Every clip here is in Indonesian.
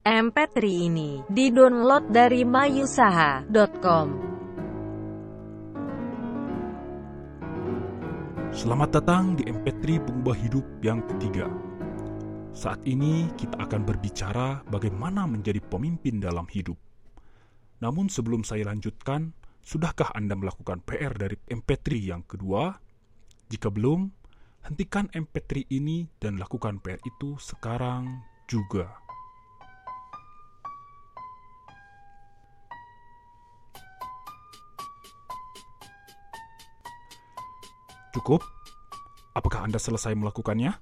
MP3 ini didownload dari mayusaha.com. Selamat datang di MP3 Pengubah Hidup yang ketiga. Saat ini kita akan berbicara bagaimana menjadi pemimpin dalam hidup. Namun sebelum saya lanjutkan, sudahkah Anda melakukan PR dari MP3 yang kedua? Jika belum, hentikan MP3 ini dan lakukan PR itu sekarang juga. Cukup? Apakah Anda selesai melakukannya?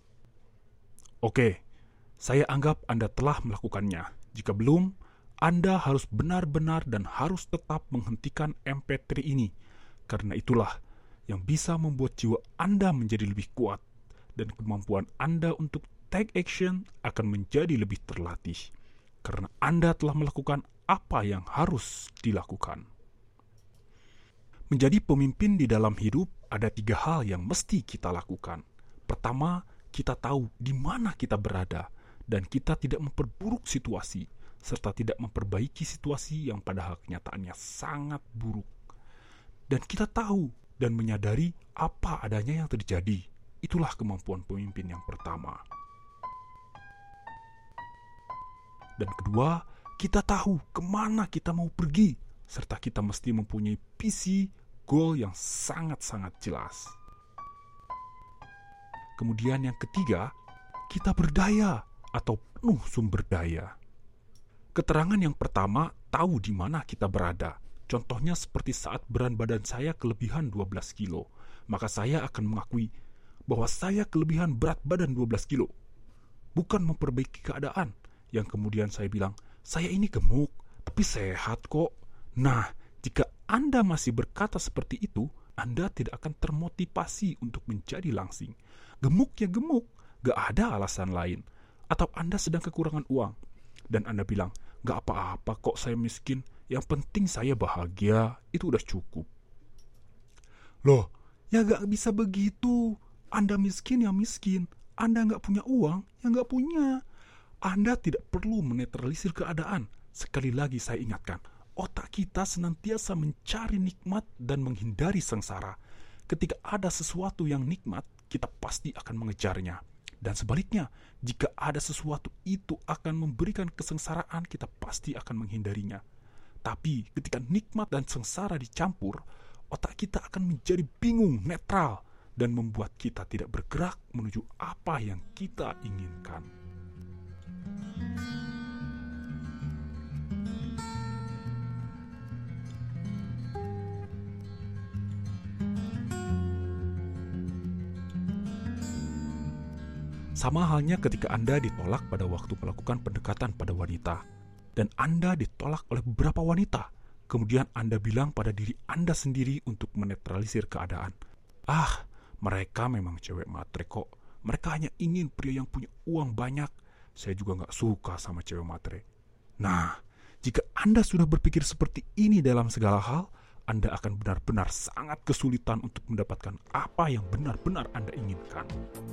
Oke, saya anggap Anda telah melakukannya. Jika belum, Anda harus benar-benar dan harus tetap menghentikan MP3 ini, karena itulah yang bisa membuat jiwa Anda menjadi lebih kuat, dan kemampuan Anda untuk take action akan menjadi lebih terlatih, karena Anda telah melakukan apa yang harus dilakukan. Menjadi pemimpin di dalam hidup ada 3 hal yang mesti kita lakukan. Pertama, kita tahu di mana kita berada dan kita tidak memperburuk situasi serta tidak memperbaiki situasi yang padahal kenyataannya sangat buruk. Dan kita tahu dan menyadari apa adanya yang terjadi. Itulah kemampuan pemimpin yang pertama. Dan kedua, kita tahu kemana kita mau pergi serta kita mesti mempunyai visi goal yang sangat-sangat jelas. Kemudian yang ketiga, kita berdaya atau penuh sumber daya. Keterangan yang pertama, tahu di mana kita berada. Contohnya seperti saat berat badan saya kelebihan 12 kilo, maka saya akan mengakui bahwa saya kelebihan berat badan 12 kilo. Bukan memperbaiki keadaan, yang kemudian saya bilang, saya ini gemuk, tapi sehat kok. Nah, jika Anda masih berkata seperti itu, Anda tidak akan termotivasi untuk menjadi langsing. Gemuk ya gemuk, gak ada alasan lain. Atau Anda sedang kekurangan uang, dan Anda bilang, gak apa-apa kok saya miskin, yang penting saya bahagia, itu udah cukup. Loh, ya gak bisa begitu. Anda miskin ya miskin, Anda gak punya uang, ya gak punya. Anda tidak perlu menetralisir keadaan. Sekali lagi saya ingatkan, otak kita senantiasa mencari nikmat dan menghindari sengsara. Ketika ada sesuatu yang nikmat, kita pasti akan mengejarnya. Dan sebaliknya, jika ada sesuatu itu akan memberikan kesengsaraan, kita pasti akan menghindarinya. Tapi ketika nikmat dan sengsara dicampur, otak kita akan menjadi bingung, netral, dan membuat kita tidak bergerak menuju apa yang kita inginkan. Sama halnya ketika Anda ditolak pada waktu melakukan pendekatan pada wanita, dan Anda ditolak oleh beberapa wanita. Kemudian Anda bilang pada diri Anda sendiri untuk menetralisir keadaan. Mereka memang cewek matre kok. Mereka hanya ingin pria yang punya uang banyak. Saya juga gak suka sama cewek matre. Nah, jika Anda sudah berpikir seperti ini dalam segala hal, Anda akan benar-benar sangat kesulitan untuk mendapatkan apa yang benar-benar Anda inginkan.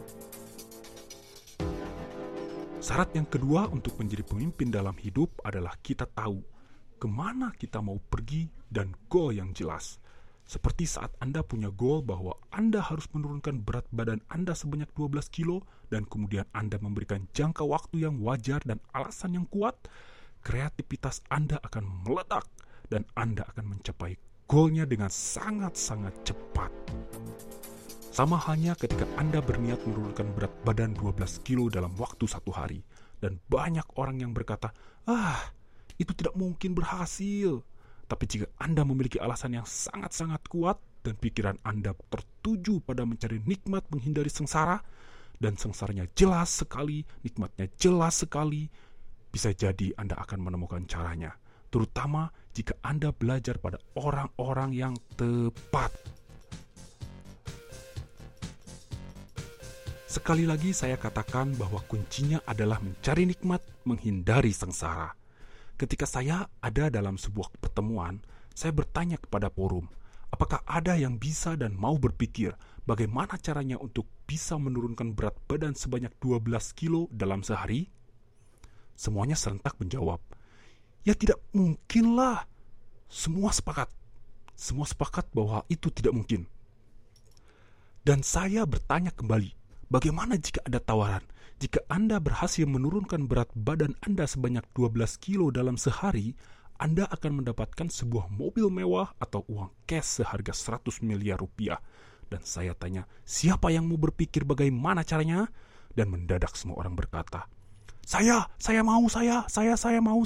Syarat yang kedua untuk menjadi pemimpin dalam hidup adalah kita tahu kemana kita mau pergi dan goal yang jelas. Seperti saat Anda punya goal bahwa Anda harus menurunkan berat badan Anda sebanyak 12 kilo dan kemudian Anda memberikan jangka waktu yang wajar dan alasan yang kuat, kreativitas Anda akan meledak dan Anda akan mencapai goalnya dengan sangat-sangat cepat. Sama halnya ketika Anda berniat menurunkan berat badan 12 kilo dalam waktu 1 hari. Dan banyak orang yang berkata, itu tidak mungkin berhasil. Tapi jika Anda memiliki alasan yang sangat-sangat kuat dan pikiran Anda tertuju pada mencari nikmat menghindari sengsara, dan sengsaranya jelas sekali, nikmatnya jelas sekali, bisa jadi Anda akan menemukan caranya. Terutama jika Anda belajar pada orang-orang yang tepat. Sekali lagi saya katakan bahwa kuncinya adalah mencari nikmat, menghindari sengsara. Ketika saya ada dalam sebuah pertemuan, saya bertanya kepada forum, apakah ada yang bisa dan mau berpikir bagaimana caranya untuk bisa menurunkan berat badan sebanyak 12 kilo dalam sehari? Semuanya serentak menjawab, "Ya tidak mungkinlah." Semua sepakat bahwa itu tidak mungkin. Dan saya bertanya kembali, bagaimana jika ada tawaran? Jika Anda berhasil menurunkan berat badan Anda sebanyak 12 kilo dalam sehari, Anda akan mendapatkan sebuah mobil mewah atau uang cash seharga 100 miliar rupiah. Dan saya tanya, siapa yang mau berpikir bagaimana caranya? Dan mendadak semua orang berkata, Saya mau.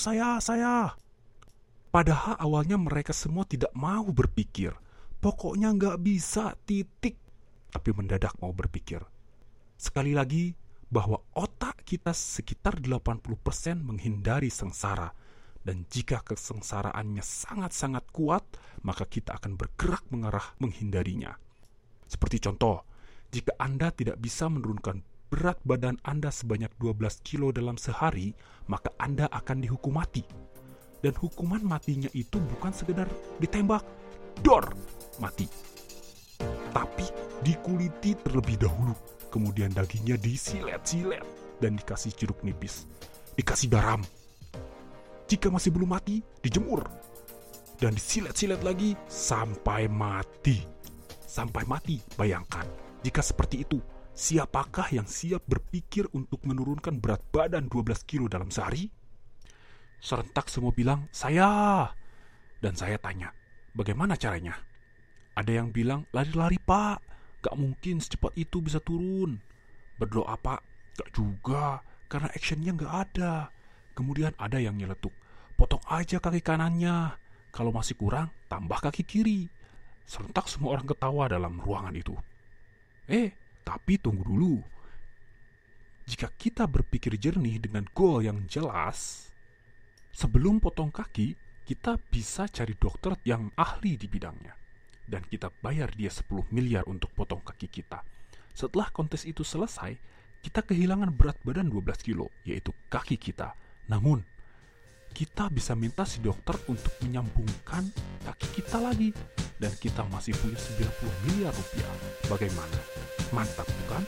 Padahal awalnya mereka semua tidak mau berpikir. Pokoknya nggak bisa, titik. Tapi mendadak mau berpikir. Sekali lagi, bahwa otak kita sekitar 80% menghindari sengsara. Dan jika kesengsaraannya sangat-sangat kuat, maka kita akan bergerak mengarah menghindarinya. Seperti contoh, jika Anda tidak bisa menurunkan berat badan Anda sebanyak 12 kilo dalam sehari, maka Anda akan dihukum mati. Dan hukuman matinya itu bukan sekedar ditembak, dor, mati. Tapi dikuliti terlebih dahulu, kemudian dagingnya disilet-silet dan dikasih jeruk nipis, dikasih garam. Jika masih belum mati, dijemur dan disilet-silet lagi sampai mati. Sampai mati, bayangkan. Jika seperti itu, siapakah yang siap berpikir untuk menurunkan berat badan 12 kilo dalam sehari? Serentak semua bilang, saya. Dan saya tanya, bagaimana caranya? Ada yang bilang, lari-lari pak, gak mungkin secepat itu bisa turun. Berdoa pak, gak juga, karena actionnya gak ada. Kemudian ada yang nyeletuk, potong aja kaki kanannya. Kalau masih kurang, tambah kaki kiri. Serentak semua orang ketawa dalam ruangan itu. Tapi tunggu dulu. Jika kita berpikir jernih dengan goal yang jelas, sebelum potong kaki, kita bisa cari dokter yang ahli di bidangnya. Dan kita bayar dia 10 miliar untuk potong kaki kita. Setelah kontes itu selesai, kita kehilangan berat badan 12 kilo, yaitu kaki kita. Namun, kita bisa minta si dokter untuk menyambungkan kaki kita lagi. Dan kita masih punya 90 miliar rupiah. Bagaimana? Mantap bukan?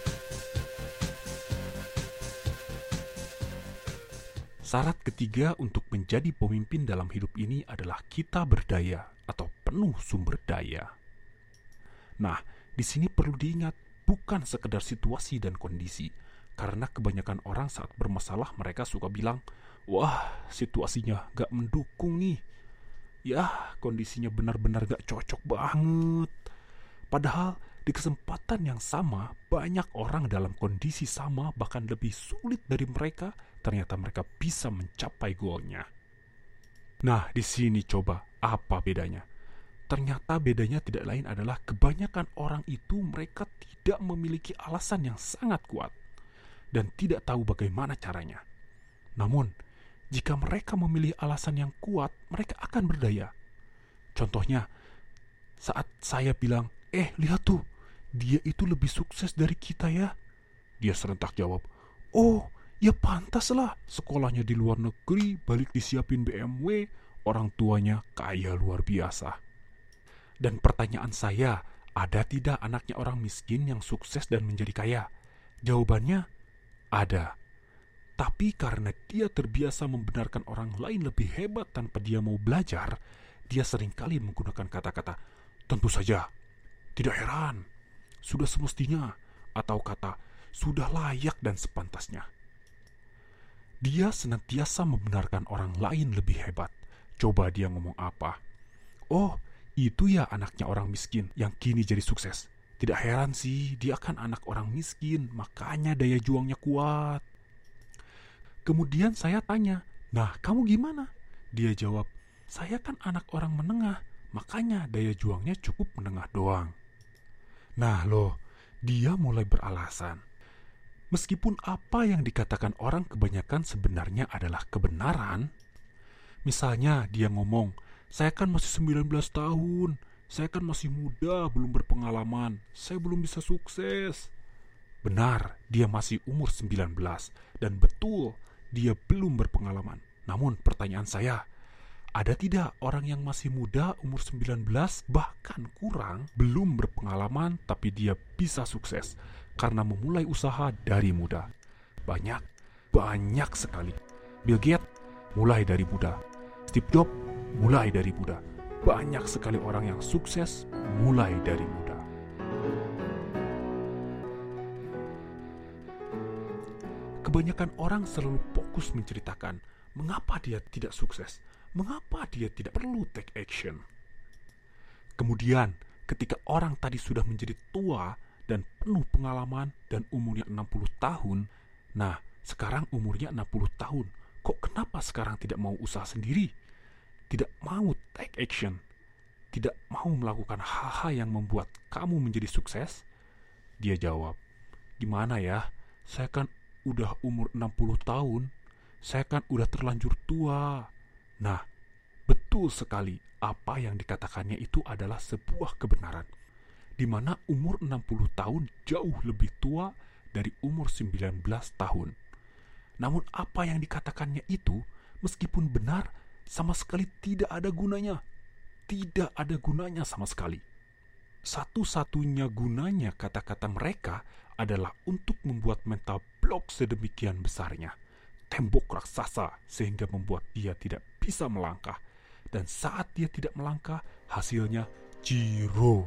Syarat ketiga untuk menjadi pemimpin dalam hidup ini adalah kita berdaya atau penuh sumber daya. Nah, di sini perlu diingat, bukan sekedar situasi dan kondisi. Karena kebanyakan orang saat bermasalah mereka suka bilang, wah, situasinya gak mendukung nih. Ya, kondisinya benar-benar gak cocok banget. Padahal di kesempatan yang sama, banyak orang dalam kondisi sama bahkan lebih sulit dari mereka, ternyata mereka bisa mencapai goalnya. Nah, di sini coba, apa bedanya? Ternyata bedanya tidak lain adalah kebanyakan orang itu mereka tidak memiliki alasan yang sangat kuat dan tidak tahu bagaimana caranya. Namun, jika mereka memilih alasan yang kuat, mereka akan berdaya. Contohnya, saat saya bilang, lihat tuh, dia itu lebih sukses dari kita ya. Dia serentak jawab, oh, ya pantaslah, sekolahnya di luar negeri, balik disiapin BMW, orang tuanya kaya luar biasa. Dan pertanyaan saya, ada tidak anaknya orang miskin yang sukses dan menjadi kaya? Jawabannya, ada. Tapi karena dia terbiasa membenarkan orang lain lebih hebat tanpa dia mau belajar, dia seringkali menggunakan kata-kata, tentu saja, tidak heran, sudah semestinya, atau kata, sudah layak dan sepantasnya. Dia senantiasa membenarkan orang lain lebih hebat. Coba dia ngomong apa? Oh, itu ya anaknya orang miskin yang kini jadi sukses. Tidak heran sih, dia kan anak orang miskin, makanya daya juangnya kuat. Kemudian saya tanya, nah kamu gimana? Dia jawab, saya kan anak orang menengah, makanya daya juangnya cukup menengah doang. Nah loh, dia mulai beralasan. Meskipun apa yang dikatakan orang kebanyakan sebenarnya adalah kebenaran. Misalnya dia ngomong, saya kan masih 19 tahun, saya kan masih muda, belum berpengalaman, saya belum bisa sukses. Benar, dia masih umur 19, dan betul, dia belum berpengalaman. Namun pertanyaan saya, ada tidak orang yang masih muda umur 19 bahkan kurang belum berpengalaman tapi dia bisa sukses karena memulai usaha dari muda? Banyak sekali. Bill Gates mulai dari muda. Steve Jobs mulai dari muda. Banyak sekali orang yang sukses mulai dari muda. Kebanyakan orang selalu fokus menceritakan mengapa dia tidak sukses, mengapa dia tidak perlu take action. Kemudian, ketika orang tadi sudah menjadi tua dan penuh pengalaman dan umurnya 60 tahun, nah sekarang umurnya 60 tahun, kok kenapa sekarang tidak mau usaha sendiri? Tidak mau take action, tidak mau melakukan hal-hal yang membuat kamu menjadi sukses? Dia jawab, gimana ya, saya kan udah umur 60 tahun, saya kan udah terlanjur tua. Nah, betul sekali apa yang dikatakannya itu adalah sebuah kebenaran, di mana umur 60 tahun jauh lebih tua dari umur 19 tahun. Namun apa yang dikatakannya itu, meskipun benar, sama sekali tidak ada gunanya. Tidak ada gunanya sama sekali. Satu-satunya gunanya kata-kata mereka adalah untuk membuat mental blok sedemikian besarnya, tembok raksasa, sehingga membuat dia tidak bisa melangkah. Dan saat dia tidak melangkah, hasilnya 0.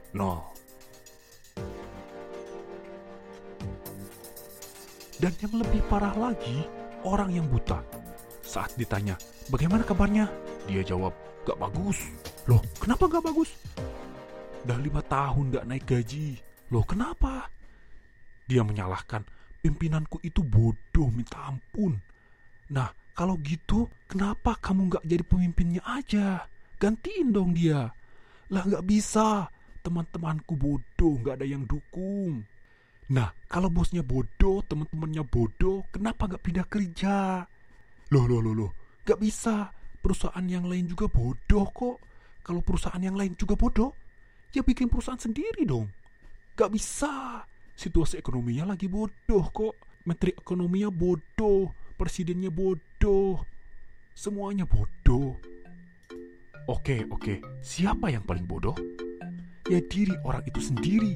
Dan yang lebih parah lagi, orang yang buta. Saat ditanya, bagaimana kabarnya? Dia jawab, gak bagus. Loh, kenapa gak bagus? Udah 5 tahun gak naik gaji. Loh, kenapa? Dia menyalahkan, pimpinanku itu bodoh minta ampun. Nah, kalau gitu, kenapa kamu gak jadi pemimpinnya aja? Gantiin dong dia. Lah gak bisa, teman-temanku bodoh, gak ada yang dukung. Nah, kalau bosnya bodoh, teman-temannya bodoh, kenapa gak pindah kerja? Loh, gak bisa. Perusahaan yang lain juga bodoh kok. Kalau perusahaan yang lain juga bodoh, ya bikin perusahaan sendiri dong. Gak bisa. Situasi ekonominya lagi bodoh kok. Menteri ekonominya bodoh, presidennya bodoh, semuanya bodoh. Oke, siapa yang paling bodoh? Ya diri orang itu sendiri.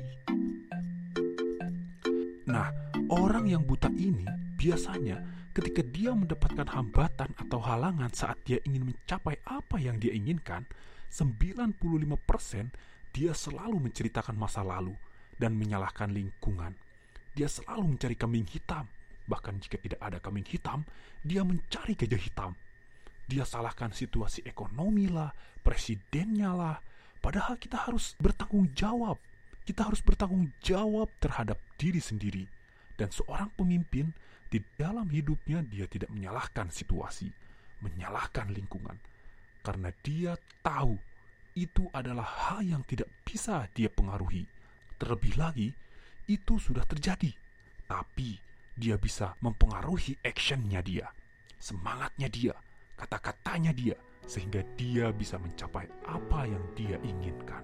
Nah, orang yang buta ini biasanya ketika dia mendapatkan hambatan atau halangan saat dia ingin mencapai apa yang dia inginkan, 95% dia selalu menceritakan masa lalu dan menyalahkan lingkungan. Dia selalu mencari kambing hitam. Bahkan jika tidak ada kambing hitam, dia mencari gajah hitam. Dia salahkan situasi ekonomi lah, presidennya lah. Padahal kita harus bertanggung jawab. Kita harus bertanggung jawab terhadap diri sendiri. Dan seorang pemimpin, di dalam hidupnya dia tidak menyalahkan situasi, menyalahkan lingkungan. Karena dia tahu itu adalah hal yang tidak bisa dia pengaruhi. Terlebih lagi, itu sudah terjadi. Tapi dia bisa mempengaruhi actionnya dia, semangatnya dia, kata-katanya dia, sehingga dia bisa mencapai apa yang dia inginkan.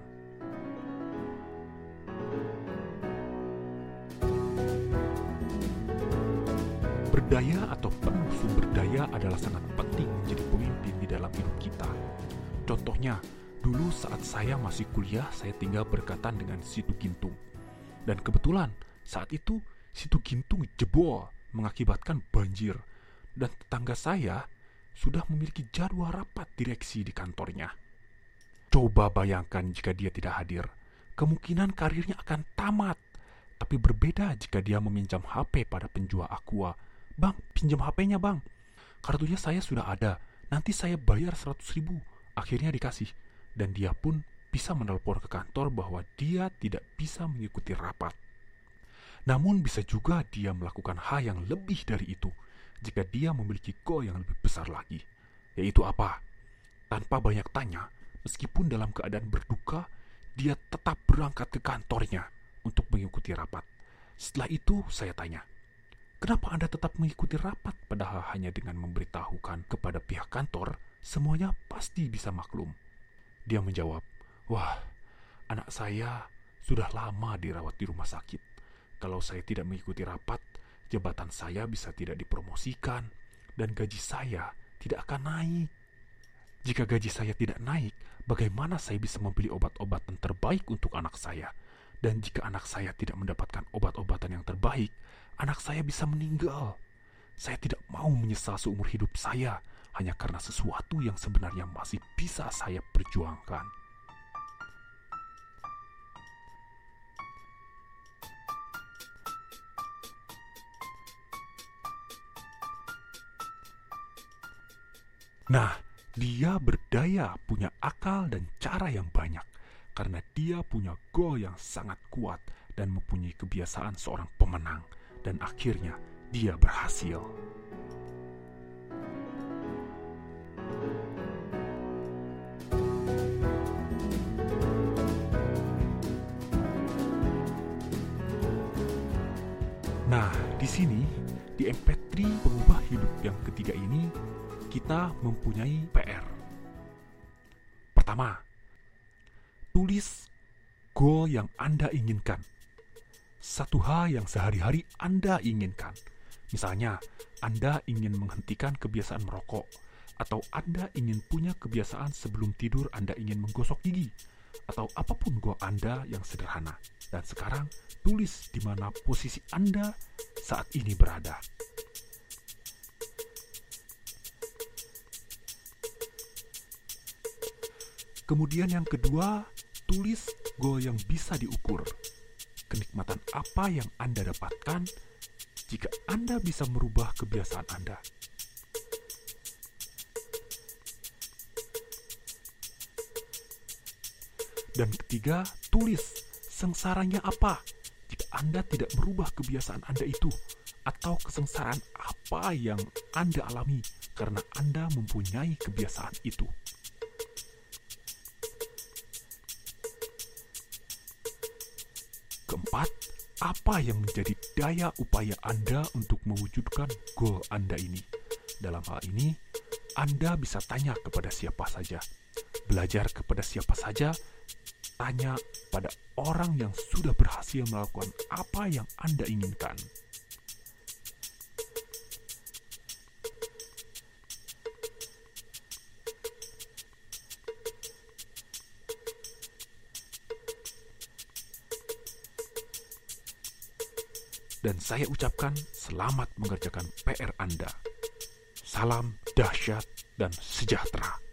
Berdaya atau penuh sumber daya adalah sangat penting menjadi pemimpin di dalam hidup kita. Contohnya, dulu saat saya masih kuliah, saya tinggal berdekatan dengan Situ Gintung. Dan kebetulan, saat itu Situ Gintung jebol mengakibatkan banjir. Dan tetangga saya sudah memiliki jadwal rapat direksi di kantornya. Coba bayangkan jika dia tidak hadir. Kemungkinan karirnya akan tamat. Tapi berbeda jika dia meminjam HP pada penjual Aqua. Bang, pinjam HP-nya bang. Kartunya saya sudah ada. Nanti saya bayar 100.000. Akhirnya dikasih. Dan dia pun bisa menelpon ke kantor bahwa dia tidak bisa mengikuti rapat. Namun bisa juga dia melakukan hal yang lebih dari itu jika dia memiliki goal yang lebih besar lagi. Yaitu apa? Tanpa banyak tanya, meskipun dalam keadaan berduka, dia tetap berangkat ke kantornya untuk mengikuti rapat. Setelah itu saya tanya, kenapa Anda tetap mengikuti rapat padahal hanya dengan memberitahukan kepada pihak kantor, semuanya pasti bisa maklum? Dia menjawab, wah, anak saya sudah lama dirawat di rumah sakit. Kalau saya tidak mengikuti rapat, jabatan saya bisa tidak dipromosikan dan gaji saya tidak akan naik. Jika gaji saya tidak naik, bagaimana saya bisa membeli obat-obatan terbaik untuk anak saya? Dan jika anak saya tidak mendapatkan obat-obatan yang terbaik, anak saya bisa meninggal. Saya tidak mau menyesal seumur hidup saya hanya karena sesuatu yang sebenarnya masih bisa saya perjuangkan. Nah, dia berdaya, punya akal dan cara yang banyak karena dia punya goal yang sangat kuat dan mempunyai kebiasaan seorang pemenang, dan akhirnya dia berhasil. Nah, di sini di MP3 pengubah hidup yang ketiga ini kita mempunyai PR. Pertama, tulis goal yang Anda inginkan. Satu hal yang sehari-hari Anda inginkan. Misalnya, Anda ingin menghentikan kebiasaan merokok, atau Anda ingin punya kebiasaan sebelum tidur Anda ingin menggosok gigi, atau apapun goal Anda yang sederhana. Dan sekarang, tulis di mana posisi Anda saat ini berada. Kemudian yang kedua, tulis goal yang bisa diukur. Kenikmatan apa yang Anda dapatkan jika Anda bisa merubah kebiasaan Anda. Dan ketiga, tulis sengsaranya apa jika Anda tidak merubah kebiasaan Anda itu, atau kesengsaraan apa yang Anda alami karena Anda mempunyai kebiasaan itu. Keempat, apa yang menjadi daya upaya Anda untuk mewujudkan goal Anda ini? Dalam hal ini, Anda bisa tanya kepada siapa saja, belajar kepada siapa saja, tanya pada orang yang sudah berhasil melakukan apa yang Anda inginkan. Dan saya ucapkan selamat mengerjakan PR Anda. Salam dahsyat dan sejahtera.